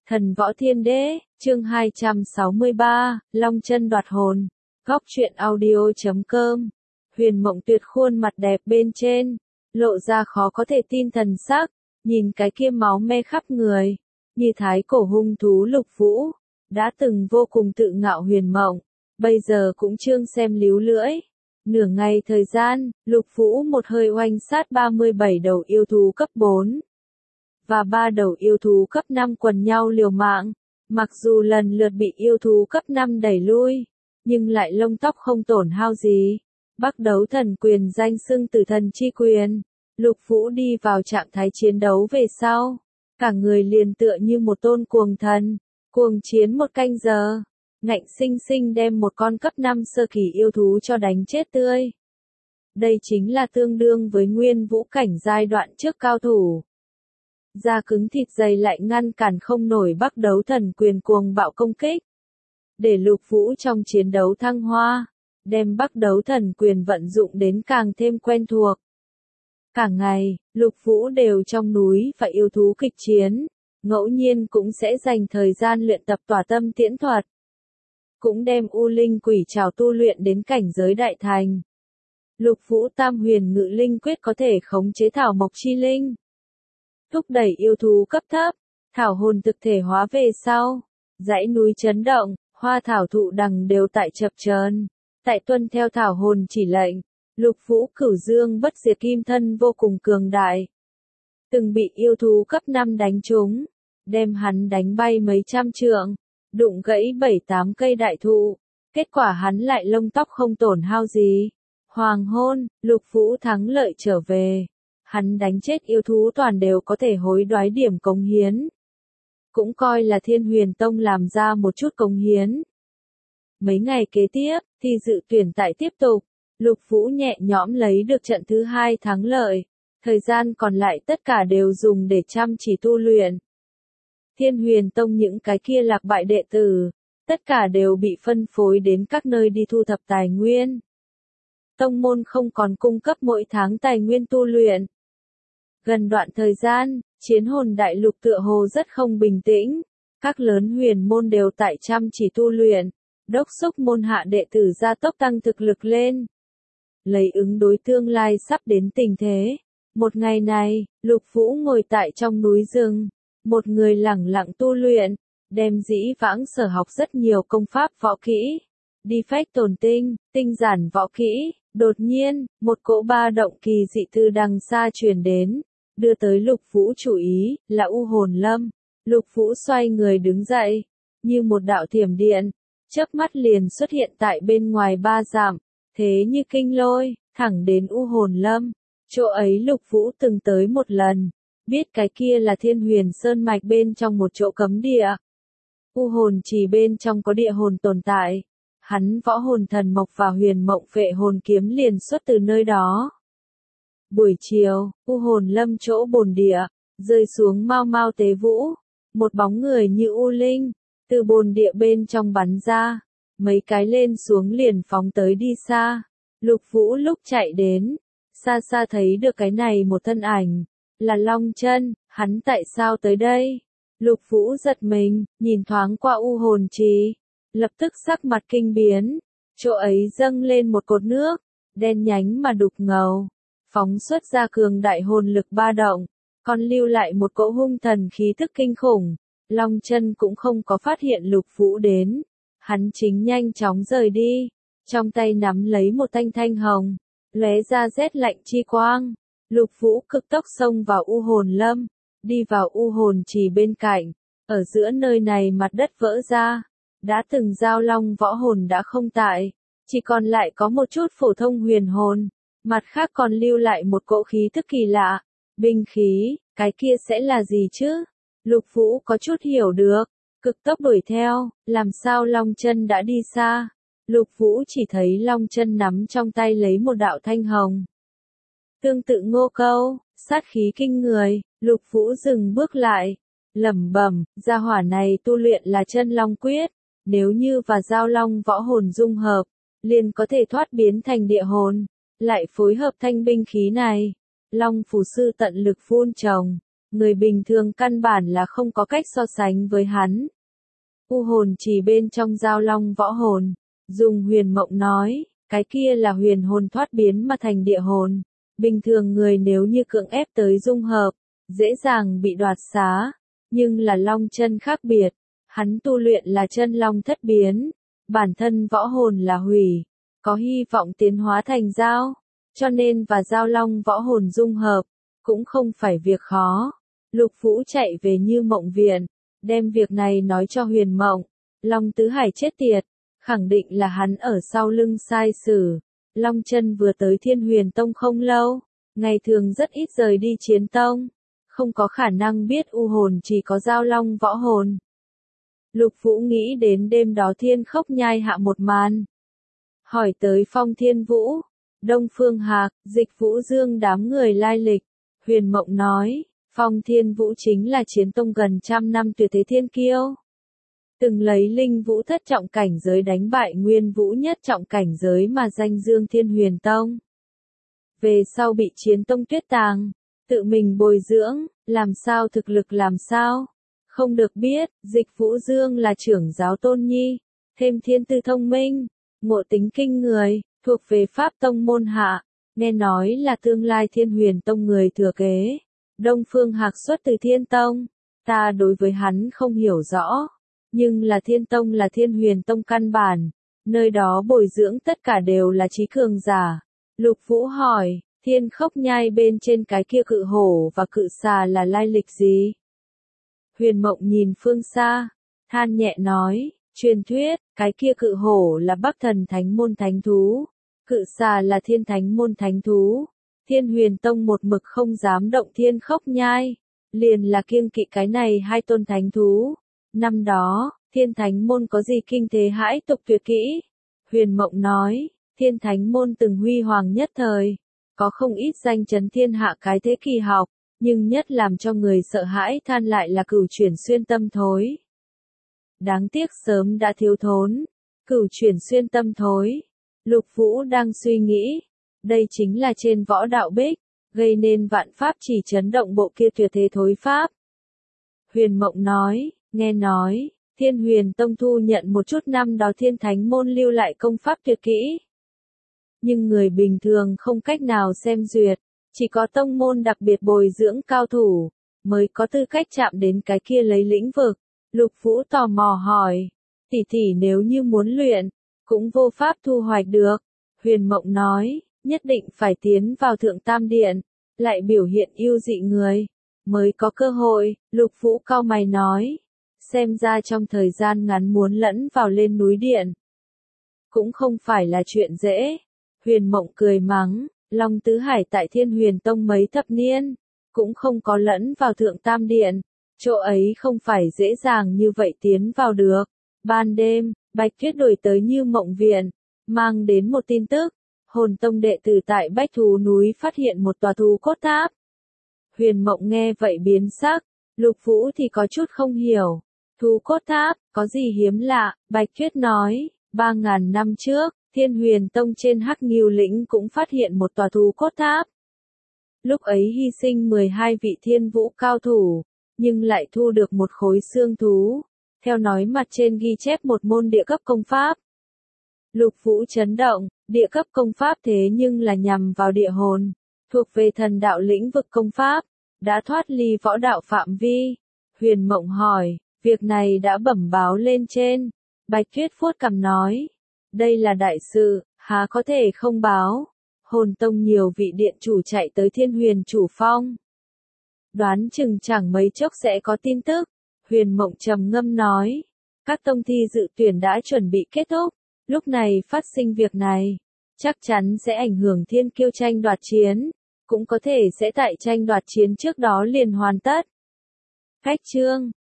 Thần Võ Thiên Đế, chương 263, Long Chân đoạt hồn. Góc truyện audio.com. Huyền Mộng Tuyệt khuôn mặt đẹp bên trên, lộ ra khó có thể tin thần sắc, nhìn cái kia máu me khắp người, như thái cổ hung thú Lục Vũ, đã từng vô cùng tự ngạo Huyền Mộng, bây giờ cũng trương xem líu lưỡi. Nửa ngày thời gian, Lục Vũ một hơi oanh sát 37 đầu yêu thú cấp 4 và 3 đầu yêu thú cấp 5 quần nhau liều mạng. Mặc dù lần lượt bị yêu thú cấp 5 đẩy lui, nhưng lại lông tóc không tổn hao gì. Bắc Đấu Thần Quyền danh xưng Tử Thần Chi Quyền, Lục Vũ đi vào trạng thái chiến đấu về sau, cả người liền tựa như một tôn cuồng thần, cuồng chiến một canh giờ, ngạnh sinh sinh đem một con cấp 5 sơ kỳ yêu thú cho đánh chết tươi. Đây chính là tương đương với nguyên vũ cảnh giai đoạn trước cao thủ. Da cứng thịt dày lại ngăn cản không nổi Bắc Đấu Thần Quyền cuồng bạo công kích. Để Lục Vũ trong chiến đấu thăng hoa, đem Bắc Đấu Thần Quyền vận dụng đến càng thêm quen thuộc. Cả ngày, Lục Vũ đều trong núi và yêu thú kịch chiến, ngẫu nhiên cũng sẽ dành thời gian luyện tập tỏa tâm tiễn thuật. Cũng đem U Linh Quỷ Trảo tu luyện đến cảnh giới đại thành. Lục Vũ Tam Huyền Ngự Linh Quyết có thể khống chế thảo mộc chi linh, thúc đẩy yêu thú cấp thấp, thảo hồn thực thể hóa về sau, dãy núi chấn động, hoa thảo thụ đằng đều tại chập chờn, tại tuân theo thảo hồn chỉ lệnh. Lục Vũ Cửu Dương Bất Diệt Kim Thân vô cùng cường đại, từng bị yêu thú cấp 5 đánh trúng, đem hắn đánh bay mấy trăm trượng, đụng gãy 7-8 cây đại thụ, kết quả hắn lại lông tóc không tổn hao gì. Hoàng hôn, Lục Vũ thắng lợi trở về. Hắn đánh chết yêu thú toàn đều có thể hối đoái điểm cống hiến. Cũng coi là Thiên Huyền Tông làm ra một chút cống hiến. Mấy ngày kế tiếp, thì dự tuyển tại tiếp tục. Lục Vũ nhẹ nhõm lấy được trận thứ 2 thắng lợi. Thời gian còn lại tất cả đều dùng để chăm chỉ tu luyện. Thiên Huyền Tông những cái kia lạc bại đệ tử, tất cả đều bị phân phối đến các nơi đi thu thập tài nguyên. Tông môn không còn cung cấp mỗi tháng tài nguyên tu luyện. Gần đoạn thời gian, chiến hồn đại lục tựa hồ rất không bình tĩnh, các lớn huyền môn đều tại chăm chỉ tu luyện, đốc thúc môn hạ đệ tử gia tốc tăng thực lực lên. Lấy ứng đối tương lai sắp đến tình thế. Một ngày này, Lục Vũ ngồi tại trong núi rừng, một người lẳng lặng tu luyện, đem dĩ vãng sở học rất nhiều công pháp võ kỹ, đi phách tồn tinh, tinh giản võ kỹ. Đột nhiên, một cỗ ba động kỳ dị từ đằng xa truyền đến, đưa tới Lục Vũ chú ý, là U Hồn Lâm. Lục Vũ xoay người đứng dậy, như một đạo thiểm điện, chớp mắt liền xuất hiện tại bên ngoài 3 dặm, thế như kinh lôi, thẳng đến U Hồn Lâm. Chỗ ấy Lục Vũ từng tới một lần, biết cái kia là Thiên Huyền Sơn mạch bên trong một chỗ cấm địa. U Hồn Trì bên trong có địa hồn tồn tại. Hắn Võ Hồn Thần Mộc và Huyền Mộng Phệ Hồn Kiếm liền xuất từ nơi đó. Buổi chiều, U Hồn Lâm chỗ bồn địa, rơi xuống mau mau tế vũ, một bóng người như U Linh, từ bồn địa bên trong bắn ra, mấy cái lên xuống liền phóng tới đi xa. Lục Vũ lúc chạy đến, xa xa thấy được cái này một thân ảnh, là Long Chân. Hắn tại sao tới đây? Lục Vũ giật mình, nhìn thoáng qua U Hồn Trì, lập tức sắc mặt kinh biến, chỗ ấy dâng lên một cột nước, đen nhánh mà đục ngầu, phóng xuất ra cường đại hồn lực ba động, còn lưu lại một cỗ hung thần khí tức kinh khủng. Long Chân cũng không có phát hiện Lục Vũ đến, hắn chính nhanh chóng rời đi, trong tay nắm lấy một thanh thanh hồng, lóe ra rét lạnh chi quang. Lục Vũ cực tốc xông vào U Hồn Lâm, đi vào U Hồn Trì bên cạnh, ở giữa nơi này mặt đất vỡ ra. Đã từng giao long võ hồn đã không tại, chỉ còn lại có một chút phổ thông huyền hồn, mặt khác còn lưu lại một cỗ khí thức kỳ lạ. Binh khí, cái kia sẽ là gì chứ? Lục Vũ có chút hiểu được, cực tốc đuổi theo, làm sao Long Chân đã đi xa. Lục Vũ chỉ thấy Long Chân nắm trong tay lấy một đạo thanh hồng. Tương tự Ngô Câu, sát khí kinh người. Lục Vũ dừng bước lại, lẩm bẩm, gia hỏa này tu luyện là Chân Long Quyết. Nếu như và giao long võ hồn dung hợp, liền có thể thoát biến thành địa hồn, lại phối hợp thanh binh khí này. Long Phù Sư tận lực phun trồng, người bình thường căn bản là không có cách so sánh với hắn. U hồn chỉ bên trong Giao Long võ hồn, dùng Huyền Mộng nói, cái kia là huyền hồn thoát biến mà thành địa hồn. Bình thường người nếu như cưỡng ép tới dung hợp, dễ dàng bị đoạt xá, nhưng là Long Chân khác biệt, hắn tu luyện là chân long thất biến, bản thân võ hồn là hủy, có hy vọng tiến hóa thành dao, cho nên và Giao Long võ hồn dung hợp, cũng không phải việc khó. Lục Vũ chạy về Như Mộng viện, đem việc này nói cho Huyền Mộng, Long Tứ Hải chết tiệt, khẳng định là hắn ở sau lưng sai sử. Long Chân vừa tới Thiên Huyền Tông không lâu, ngày thường rất ít rời đi chiến tông, không có khả năng biết u hồn chỉ có Giao Long võ hồn. Lục Vũ nghĩ đến đêm đó Thiên Khốc Nhai hạ một màn. Hỏi tới Phong Thiên Vũ, Đông Phương Hạc, Dịch Vũ Dương đám người lai lịch. Huyền Mộng nói, Phong Thiên Vũ chính là chiến tông gần trăm năm tuyệt thế thiên kiêu. Từng lấy linh vũ thất trọng cảnh giới đánh bại nguyên vũ nhất trọng cảnh giới mà danh dương Thiên Huyền Tông. Về sau bị chiến tông tuyết tàng, tự mình bồi dưỡng, làm sao thực lực làm sao. Không được biết, Dịch Vũ Dương là trưởng giáo tôn nhi, thêm thiên tư thông minh, ngộ tính kinh người, thuộc về Pháp Tông môn hạ, nghe nói là tương lai Thiên Huyền Tông người thừa kế. Đông Phương Hạc xuất từ Thiên Tông, ta đối với hắn không hiểu rõ, nhưng là Thiên Tông là Thiên Huyền Tông căn bản, nơi đó bồi dưỡng tất cả đều là trí cường giả. Lục Vũ hỏi, Thiên Khốc Nhai bên trên cái kia cự hổ và cự xà là lai lịch gì? Huyền Mộng nhìn phương xa, than nhẹ nói, truyền thuyết, cái kia cự hổ là Bắc Thần Thánh môn thánh thú, cự xà là Thiên Thánh môn thánh thú. Thiên Huyền Tông một mực không dám động Thiên Khốc Nhai, liền là kiêng kỵ cái này hai tôn thánh thú. Năm đó, Thiên Thánh môn có gì kinh thế hãi tục tuyệt kỹ? Huyền Mộng nói, Thiên Thánh môn từng huy hoàng nhất thời, có không ít danh chấn thiên hạ cái thế kỳ học, nhưng nhất làm cho người sợ hãi than lại là Cửu Chuyển Xuyên Tâm Thối. Đáng tiếc sớm đã thiếu thốn. Cửu Chuyển Xuyên Tâm Thối. Lục Vũ đang suy nghĩ, đây chính là trên võ đạo bích, gây nên vạn pháp chỉ chấn động bộ kia tuyệt thế thối pháp. Huyền Mộng nói, nghe nói, Thiên Huyền Tông thu nhận một chút năm đó Thiên Thánh môn lưu lại công pháp tuyệt kỹ. Nhưng người bình thường không cách nào xem duyệt, chỉ có tông môn đặc biệt bồi dưỡng cao thủ, mới có tư cách chạm đến cái kia lấy lĩnh vực. Lục Vũ tò mò hỏi, tỷ tỷ nếu như muốn luyện, cũng vô pháp thu hoạch được. Huyền Mộng nói, nhất định phải tiến vào Thượng Tam Điện, lại biểu hiện yêu dị người, mới có cơ hội. Lục Vũ cau mày nói, xem ra trong thời gian ngắn muốn lẫn vào lên núi điện, cũng không phải là chuyện dễ. Huyền Mộng cười mắng, Long Tứ Hải tại Thiên Huyền Tông mấy thập niên, cũng không có lẫn vào Thượng Tam Điện, chỗ ấy không phải dễ dàng như vậy tiến vào được. Ban đêm, Bạch Tuyết đổi tới Như Mộng viện, mang đến một tin tức, Hồn Tông đệ tử tại Bách Thú núi phát hiện một tòa thú cốt tháp. Huyền Mộng nghe vậy biến sắc, Lục Vũ thì có chút không hiểu. Thú cốt tháp, có gì hiếm lạ? Bạch Tuyết nói, 3.000 năm trước, Thiên Huyền Tông trên Hắc Ngưu lĩnh cũng phát hiện một tòa thú cốt tháp. Lúc ấy hy sinh 12 vị thiên vũ cao thủ, nhưng lại thu được một khối xương thú. Theo nói mặt trên ghi chép một môn địa cấp công pháp. Lục Vũ chấn động, địa cấp công pháp thế nhưng là nhằm vào địa hồn, thuộc về thần đạo lĩnh vực công pháp, đã thoát ly võ đạo phạm vi. Huyền Mộng hỏi, việc này đã bẩm báo lên trên. Bạch Tuyết vuốt cằm nói, đây là đại sự, há có thể không báo. Hồn Tông nhiều vị điện chủ chạy tới Thiên Huyền Chủ Phong. Đoán chừng chẳng mấy chốc sẽ có tin tức. Huyền Mộng trầm ngâm nói, các tông thi dự tuyển đã chuẩn bị kết thúc, lúc này phát sinh việc này, chắc chắn sẽ ảnh hưởng thiên kiêu tranh đoạt chiến, cũng có thể sẽ tại tranh đoạt chiến trước đó liền hoàn tất. Cách chương